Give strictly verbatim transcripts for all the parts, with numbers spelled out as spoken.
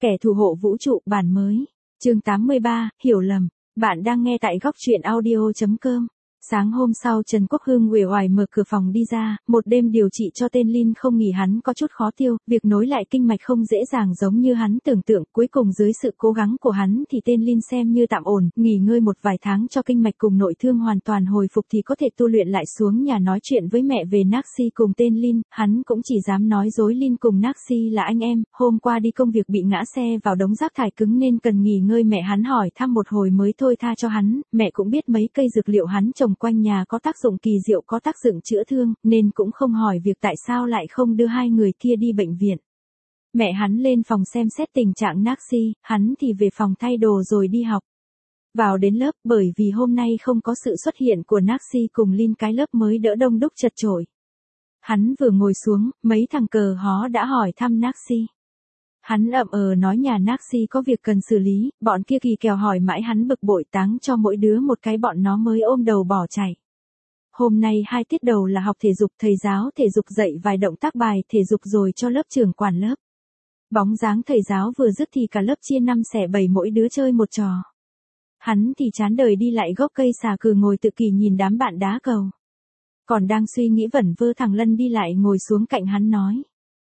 Kẻ thù hộ vũ trụ bản mới. Chương tám mươi ba, hiểu lầm. Bạn đang nghe tại góc truyện audio.com. Sáng hôm sau Trần Quốc Hưng uể oải mở cửa phòng đi ra, một đêm điều trị cho tên Linh không nghỉ hắn có chút khó tiêu, việc nối lại kinh mạch không dễ dàng giống như hắn tưởng tượng, cuối cùng dưới sự cố gắng của hắn thì tên Linh xem như tạm ổn, nghỉ ngơi một vài tháng cho kinh mạch cùng nội thương hoàn toàn hồi phục thì có thể tu luyện lại xuống nhà nói chuyện với mẹ về Naxi cùng tên Linh, hắn cũng chỉ dám nói dối Linh cùng Naxi là anh em, hôm qua đi công việc bị ngã xe vào đống rác thải cứng nên cần nghỉ ngơi, mẹ hắn hỏi thăm một hồi mới thôi tha cho hắn, mẹ cũng biết mấy cây dược liệu hắn trồng quanh nhà có tác dụng kỳ diệu, có tác dụng chữa thương, nên cũng không hỏi việc tại sao lại không đưa hai người kia đi bệnh viện. Mẹ hắn lên phòng xem xét tình trạng Naxi, hắn thì về phòng thay đồ rồi đi học. Vào đến lớp, bởi vì hôm nay không có sự xuất hiện của Naxi cùng Linh, cái lớp mới đỡ đông đúc chật chội. Hắn vừa ngồi xuống, mấy thằng cờ hó đã hỏi thăm Naxi. Hắn ậm ờ nói nhà Naxi có việc cần xử lý, bọn kia kỳ kèo hỏi mãi hắn bực bội, táng cho mỗi đứa một cái bọn nó mới ôm đầu bỏ chạy. Hôm nay hai tiết đầu là học thể dục, thầy giáo thể dục dạy vài động tác bài thể dục rồi cho lớp trưởng quản lớp. Bóng dáng thầy giáo vừa dứt thì cả lớp chia năm xẻ bảy mỗi đứa chơi một trò. Hắn thì chán đời đi lại gốc cây xà cừ ngồi tự kỷ nhìn đám bạn đá cầu. Còn đang suy nghĩ vẩn vơ, thằng Lân đi lại ngồi xuống cạnh hắn nói.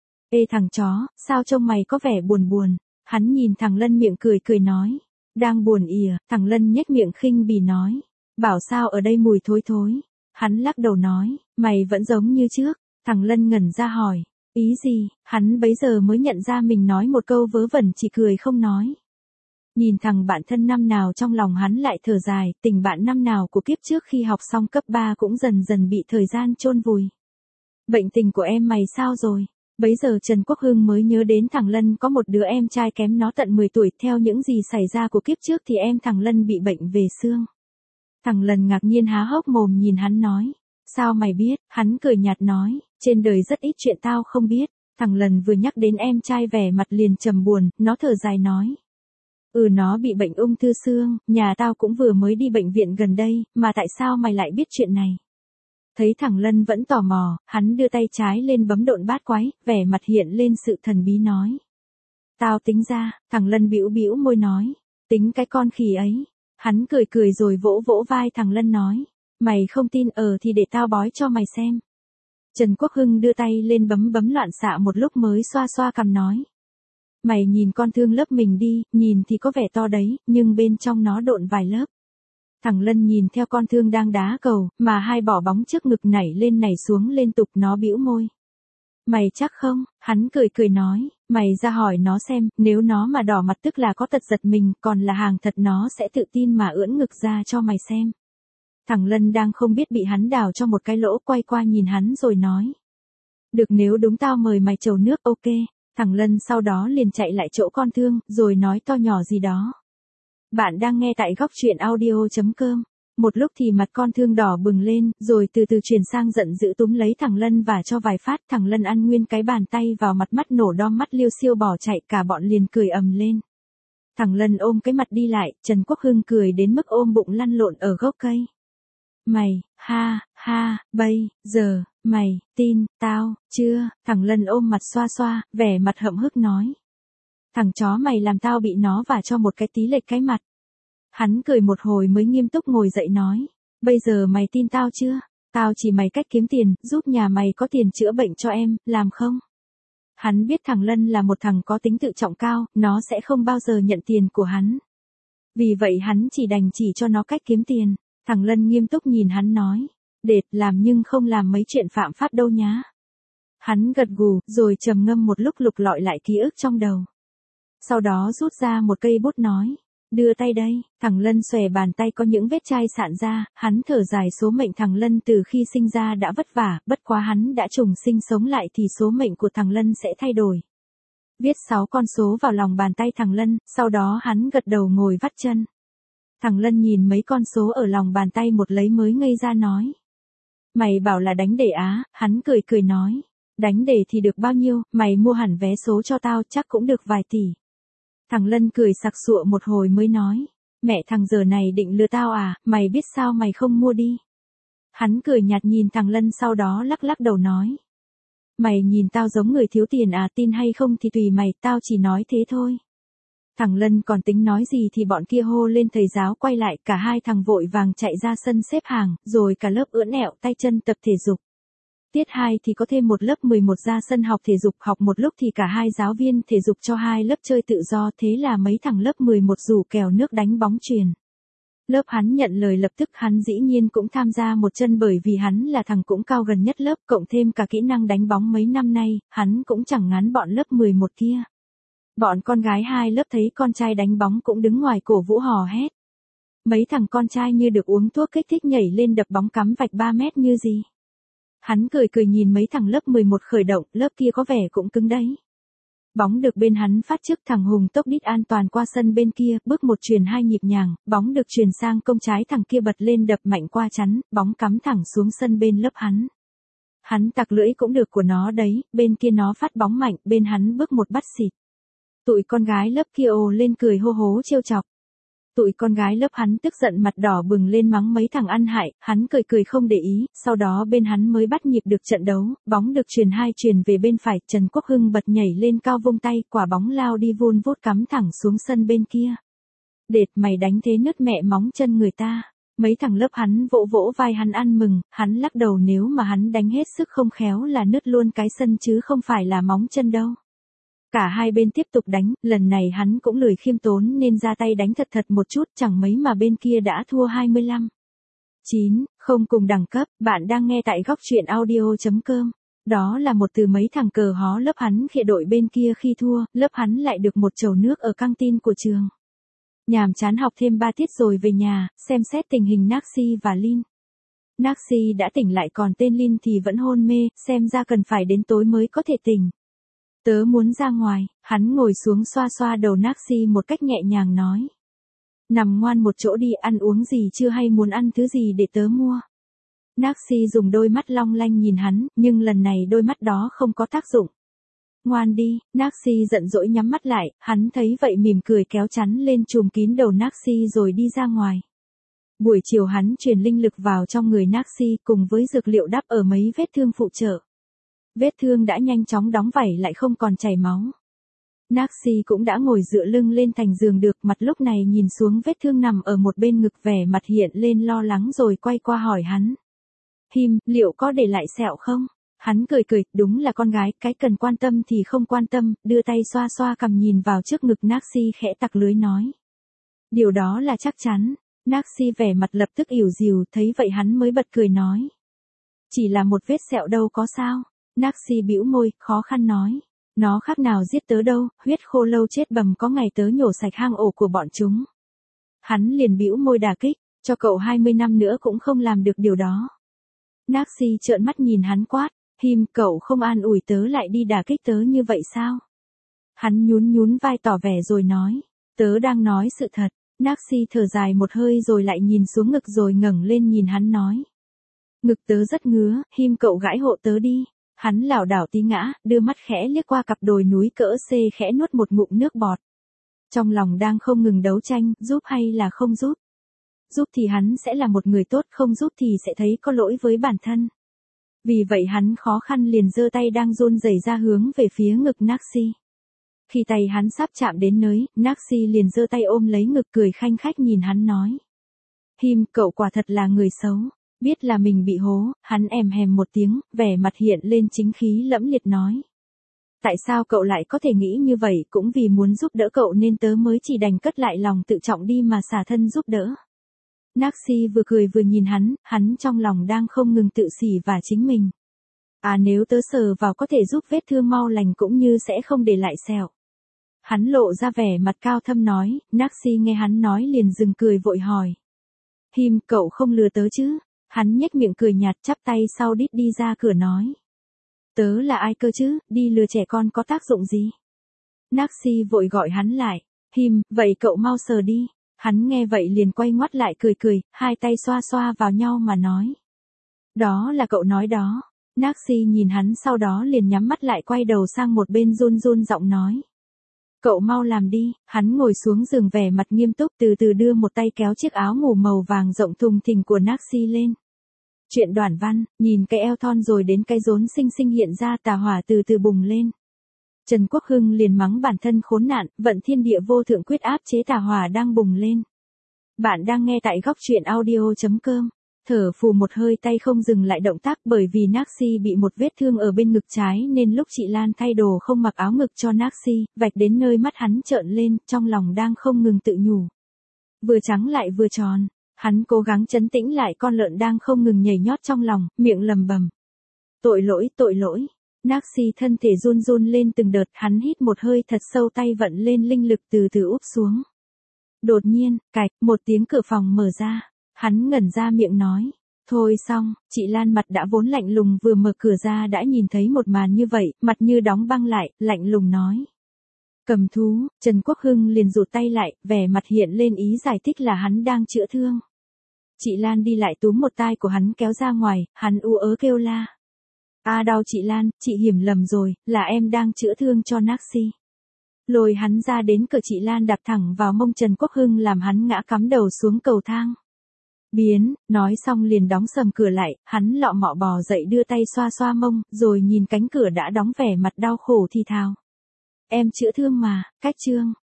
Ê thằng chó, sao trông mày có vẻ buồn buồn? Hắn nhìn thằng Lân miệng cười cười nói. Đang buồn ỉa, thằng Lân nhếch miệng khinh bỉ nói. Bảo sao ở đây mùi thối thối. Hắn lắc đầu nói, mày vẫn giống như trước. Thằng Lân ngẩn ra hỏi, ý gì? Hắn bấy giờ mới nhận ra mình nói một câu vớ vẩn, chỉ cười không nói. Nhìn thằng bạn thân năm nào trong lòng hắn lại thở dài, tình bạn năm nào của kiếp trước khi học xong cấp ba cũng dần dần bị thời gian chôn vùi. Bệnh tình của em mày sao rồi? Bấy giờ Trần Quốc Hưng mới nhớ đến thằng Lân có một đứa em trai kém nó tận mười tuổi, theo những gì xảy ra của kiếp trước thì em thằng Lân bị bệnh về xương. Thằng Lân ngạc nhiên há hốc mồm nhìn hắn nói, sao mày biết? Hắn cười nhạt nói, trên đời rất ít chuyện tao không biết. Thằng Lân vừa nhắc đến em trai vẻ mặt liền trầm buồn, nó thở dài nói. Ừ, nó bị bệnh ung thư xương, nhà tao cũng vừa mới đi bệnh viện gần đây, mà tại sao mày lại biết chuyện này? Thấy thằng Lân vẫn tò mò, hắn đưa tay trái lên bấm độn bát quái, vẻ mặt hiện lên sự thần bí nói. Tao tính ra, thằng Lân bĩu bĩu môi nói, tính cái con khỉ ấy. Hắn cười cười rồi vỗ vỗ vai thằng Lân nói, mày không tin ờ thì để tao bói cho mày xem. Trần Quốc Hưng đưa tay lên bấm bấm loạn xạ một lúc mới xoa xoa cằm nói. Mày nhìn con thương lớp mình đi, nhìn thì có vẻ to đấy, nhưng bên trong nó độn vài lớp. Thằng Lân nhìn theo con thương đang đá cầu, mà hai bỏ bóng trước ngực nảy lên nảy xuống liên tục, nó bĩu môi. Mày chắc không? Hắn cười cười nói, mày ra hỏi nó xem, nếu nó mà đỏ mặt tức là có tật giật mình, còn là hàng thật nó sẽ tự tin mà ưỡn ngực ra cho mày xem. Thằng Lân đang không biết bị hắn đào cho một cái lỗ, quay qua nhìn hắn rồi nói. Được, nếu đúng tao mời mày chầu nước, ok. Thằng Lân sau đó liền chạy lại chỗ con thương, rồi nói to nhỏ gì đó. Bạn đang nghe tại góc truyện audio.com. Một lúc thì mặt con thương đỏ bừng lên, rồi từ từ chuyển sang giận dữ túm lấy thằng Lân và cho vài phát. Thằng Lân ăn nguyên cái bàn tay vào mặt, mắt nổ đom, mắt liêu xiêu bỏ chạy, cả bọn liền cười ầm lên. Thằng Lân ôm cái mặt đi lại, Trần Quốc Hưng cười đến mức ôm bụng lăn lộn ở gốc cây. Mày, ha, ha, bây giờ, mày, tin, tao, chưa? Thằng Lân ôm mặt xoa xoa, vẻ mặt hậm hức nói. Thằng chó mày làm tao bị nó vả cho một cái tí lệch cái mặt. Hắn cười một hồi mới nghiêm túc ngồi dậy nói. Bây giờ mày tin tao chưa? Tao chỉ mày cách kiếm tiền, giúp nhà mày có tiền chữa bệnh cho em, làm không? Hắn biết thằng Lân là một thằng có tính tự trọng cao, nó sẽ không bao giờ nhận tiền của hắn. Vì vậy hắn chỉ đành chỉ cho nó cách kiếm tiền. Thằng Lân nghiêm túc nhìn hắn nói. Đệt, làm nhưng không làm mấy chuyện phạm pháp đâu nhá. Hắn gật gù, rồi trầm ngâm một lúc lục lọi lại ký ức trong đầu. Sau đó rút ra một cây bút nói. Đưa tay đây. Thằng Lân xòe bàn tay có những vết chai sạn ra, hắn thở dài, số mệnh thằng Lân từ khi sinh ra đã vất vả, bất quá hắn đã trùng sinh sống lại thì số mệnh của thằng Lân sẽ thay đổi. Viết sáu con số vào lòng bàn tay thằng Lân, sau đó hắn gật đầu ngồi vắt chân. Thằng Lân nhìn mấy con số ở lòng bàn tay một lấy mới ngây ra nói. Mày bảo là đánh đề á? Hắn cười cười nói. Đánh đề thì được bao nhiêu, mày mua hẳn vé số cho tao chắc cũng được vài tỷ. Thằng Lân cười sặc sụa một hồi mới nói. Mẹ thằng giờ này định lừa tao à, mày biết sao mày không mua đi. Hắn cười nhạt nhìn thằng Lân sau đó lắc lắc đầu nói. Mày nhìn tao giống người thiếu tiền à, tin hay không thì tùy mày, tao chỉ nói thế thôi. Thằng Lân còn tính nói gì thì bọn kia hô lên thầy giáo quay lại, cả hai thằng vội vàng chạy ra sân xếp hàng, rồi cả lớp ưỡn ẹo tay chân tập thể dục. Tiết hai thì có thêm một lớp mười một ra sân học thể dục, học một lúc thì cả hai giáo viên thể dục cho hai lớp chơi tự do, thế là mấy thằng lớp mười một rủ kèo nước đánh bóng chuyền. Lớp hắn nhận lời lập tức, hắn dĩ nhiên cũng tham gia một chân bởi vì hắn là thằng cũng cao gần nhất lớp, cộng thêm cả kỹ năng đánh bóng mấy năm nay, hắn cũng chẳng ngán bọn lớp mười một kia. Bọn con gái hai lớp thấy con trai đánh bóng cũng đứng ngoài cổ vũ hò hét. Mấy thằng con trai như được uống thuốc kích thích nhảy lên đập bóng cắm vạch ba mét như gì. Hắn cười cười nhìn mấy thằng lớp mười một khởi động, lớp kia có vẻ cũng cứng đấy. Bóng được bên hắn phát trước, thằng Hùng tốc đít an toàn qua sân bên kia, bước một chuyền hai nhịp nhàng, bóng được chuyền sang công trái, thằng kia bật lên đập mạnh qua chắn, bóng cắm thẳng xuống sân bên lớp hắn. Hắn tặc lưỡi cũng được của nó đấy, bên kia nó phát bóng mạnh, bên hắn bước một bắt xịt. Tụi con gái lớp kia ồ lên cười hô hố trêu chọc. Tụi con gái lớp hắn tức giận mặt đỏ bừng lên mắng mấy thằng ăn hại, hắn cười cười không để ý, sau đó bên hắn mới bắt nhịp được trận đấu, bóng được chuyền hai chuyền về bên phải, Trần Quốc Hưng bật nhảy lên cao vung tay, quả bóng lao đi vun vút cắm thẳng xuống sân bên kia. Đệt mày đánh thế nứt mẹ móng chân người ta. Mấy thằng lớp hắn vỗ vỗ vai hắn ăn mừng, hắn lắc đầu, nếu mà hắn đánh hết sức không khéo là nứt luôn cái sân chứ không phải là móng chân đâu. Cả hai bên tiếp tục đánh, lần này hắn cũng lười khiêm tốn nên ra tay đánh thật thật một chút, chẳng mấy mà bên kia đã thua hai mươi lăm. chín, không cùng đẳng cấp, bạn đang nghe tại góc truyện audio chấm com. Đó là một từ mấy thằng cờ hó lớp hắn khịa đội bên kia khi thua, lớp hắn lại được một chầu nước ở căng tin của trường. Nhàm chán học thêm ba tiết rồi về nhà, xem xét tình hình Naxi và Lin. Naxi đã tỉnh lại còn tên Lin thì vẫn hôn mê, xem ra cần phải đến tối mới có thể tỉnh. Tớ muốn ra ngoài, hắn ngồi xuống xoa xoa đầu Naxi một cách nhẹ nhàng nói. Nằm ngoan một chỗ đi, ăn uống gì chưa hay muốn ăn thứ gì để tớ mua. Naxi dùng đôi mắt long lanh nhìn hắn, nhưng lần này đôi mắt đó không có tác dụng. Ngoan đi, Naxi giận dỗi nhắm mắt lại, hắn thấy vậy mỉm cười kéo chắn lên trùm kín đầu Naxi rồi đi ra ngoài. Buổi chiều hắn truyền linh lực vào trong người Naxi cùng với dược liệu đắp ở mấy vết thương phụ trợ. Vết thương đã nhanh chóng đóng vảy lại không còn chảy máu. Naxi cũng đã ngồi dựa lưng lên thành giường được, mặt lúc này nhìn xuống vết thương nằm ở một bên ngực, vẻ mặt hiện lên lo lắng rồi quay qua hỏi hắn. Him, liệu có để lại sẹo không? Hắn cười cười, đúng là con gái, cái cần quan tâm thì không quan tâm, đưa tay xoa xoa cằm nhìn vào trước ngực Naxi khẽ tặc lưới nói. Điều đó là chắc chắn. Naxi vẻ mặt lập tức ỉu dìu, thấy vậy hắn mới bật cười nói. Chỉ là một vết sẹo đâu có sao. Naxi bĩu môi, khó khăn nói. Nó khác nào giết tớ đâu, huyết khô lâu chết bầm có ngày tớ nhổ sạch hang ổ của bọn chúng. Hắn liền bĩu môi đả kích, cho cậu hai mươi năm nữa cũng không làm được điều đó. Naxi trợn mắt nhìn hắn quát, Him, cậu không an ủi tớ lại đi đả kích tớ như vậy sao? Hắn nhún nhún vai tỏ vẻ rồi nói, tớ đang nói sự thật. Naxi thở dài một hơi rồi lại nhìn xuống ngực rồi ngẩng lên nhìn hắn nói. Ngực tớ rất ngứa, Him cậu gãi hộ tớ đi. Hắn lảo đảo tí ngã, đưa mắt khẽ liếc qua cặp đồi núi cỡ C khẽ nuốt một ngụm nước bọt. Trong lòng đang không ngừng đấu tranh, giúp hay là không giúp. Giúp thì hắn sẽ là một người tốt, không giúp thì sẽ thấy có lỗi với bản thân. Vì vậy hắn khó khăn liền giơ tay đang run rẩy ra hướng về phía ngực Naxi. Khi tay hắn sắp chạm đến nơi, Naxi liền giơ tay ôm lấy ngực cười khanh khách nhìn hắn nói. Him, cậu quả thật là người xấu. Biết là mình bị hố, hắn èm hèm một tiếng, vẻ mặt hiện lên chính khí lẫm liệt nói. Tại sao cậu lại có thể nghĩ như vậy, cũng vì muốn giúp đỡ cậu nên tớ mới chỉ đành cất lại lòng tự trọng đi mà xả thân giúp đỡ. Naxi vừa cười vừa nhìn hắn, hắn trong lòng đang không ngừng tự xỉ vả chính mình. À nếu tớ sờ vào có thể giúp vết thương mau lành cũng như sẽ không để lại sẹo. Hắn lộ ra vẻ mặt cao thâm nói, Naxi nghe hắn nói liền dừng cười vội hỏi. Him, cậu không lừa tớ chứ? Hắn nhếch miệng cười nhạt chắp tay sau đít đi ra cửa nói. Tớ là ai cơ chứ, đi lừa trẻ con có tác dụng gì? Naxi vội gọi hắn lại. Him, vậy cậu mau sờ đi. Hắn nghe vậy liền quay ngoắt lại cười cười, hai tay xoa xoa vào nhau mà nói. Đó là cậu nói đó. Naxi nhìn hắn sau đó liền nhắm mắt lại quay đầu sang một bên run run giọng nói. Cậu mau làm đi, hắn ngồi xuống giường vẻ mặt nghiêm túc từ từ đưa một tay kéo chiếc áo ngủ màu vàng rộng thùng thình của Naxi lên. Chuyện Đoản Văn, nhìn cái eo thon rồi đến cái rốn xinh xinh hiện ra tà hỏa từ từ bùng lên. Trần Quốc Hưng liền mắng bản thân khốn nạn, vận thiên địa vô thượng quyết áp chế tà hỏa đang bùng lên. Bạn đang nghe tại góc truyện audio.com. Thở phù một hơi tay không dừng lại động tác bởi vì Naxi bị một vết thương ở bên ngực trái nên lúc chị Lan thay đồ không mặc áo ngực cho Naxi, vạch đến nơi mắt hắn trợn lên, trong lòng đang không ngừng tự nhủ. Vừa trắng lại vừa tròn, hắn cố gắng trấn tĩnh lại con lợn đang không ngừng nhảy nhót trong lòng, miệng lầm bầm. Tội lỗi, tội lỗi. Naxi thân thể run run lên từng đợt, hắn hít một hơi thật sâu tay vận lên linh lực từ từ úp xuống. Đột nhiên, cạch, một tiếng cửa phòng mở ra. Hắn ngẩn ra miệng nói. Thôi xong, chị Lan mặt đã vốn lạnh lùng vừa mở cửa ra đã nhìn thấy một màn như vậy, mặt như đóng băng lại, lạnh lùng nói. Cầm thú, Trần Quốc Hưng liền rụt tay lại, vẻ mặt hiện lên ý giải thích là hắn đang chữa thương. Chị Lan đi lại túm một tai của hắn kéo ra ngoài, hắn u ớ kêu la. A à, đau chị Lan, chị hiểu lầm rồi, là em đang chữa thương cho Naxi. Lôi hắn ra đến cửa, chị Lan đạp thẳng vào mông Trần Quốc Hưng làm hắn ngã cắm đầu xuống cầu thang. Biến, nói xong liền đóng sầm cửa lại, hắn lọ mọ bò dậy đưa tay xoa xoa mông, rồi nhìn cánh cửa đã đóng vẻ mặt đau khổ thì thào. Em chữa thương mà, cách trương,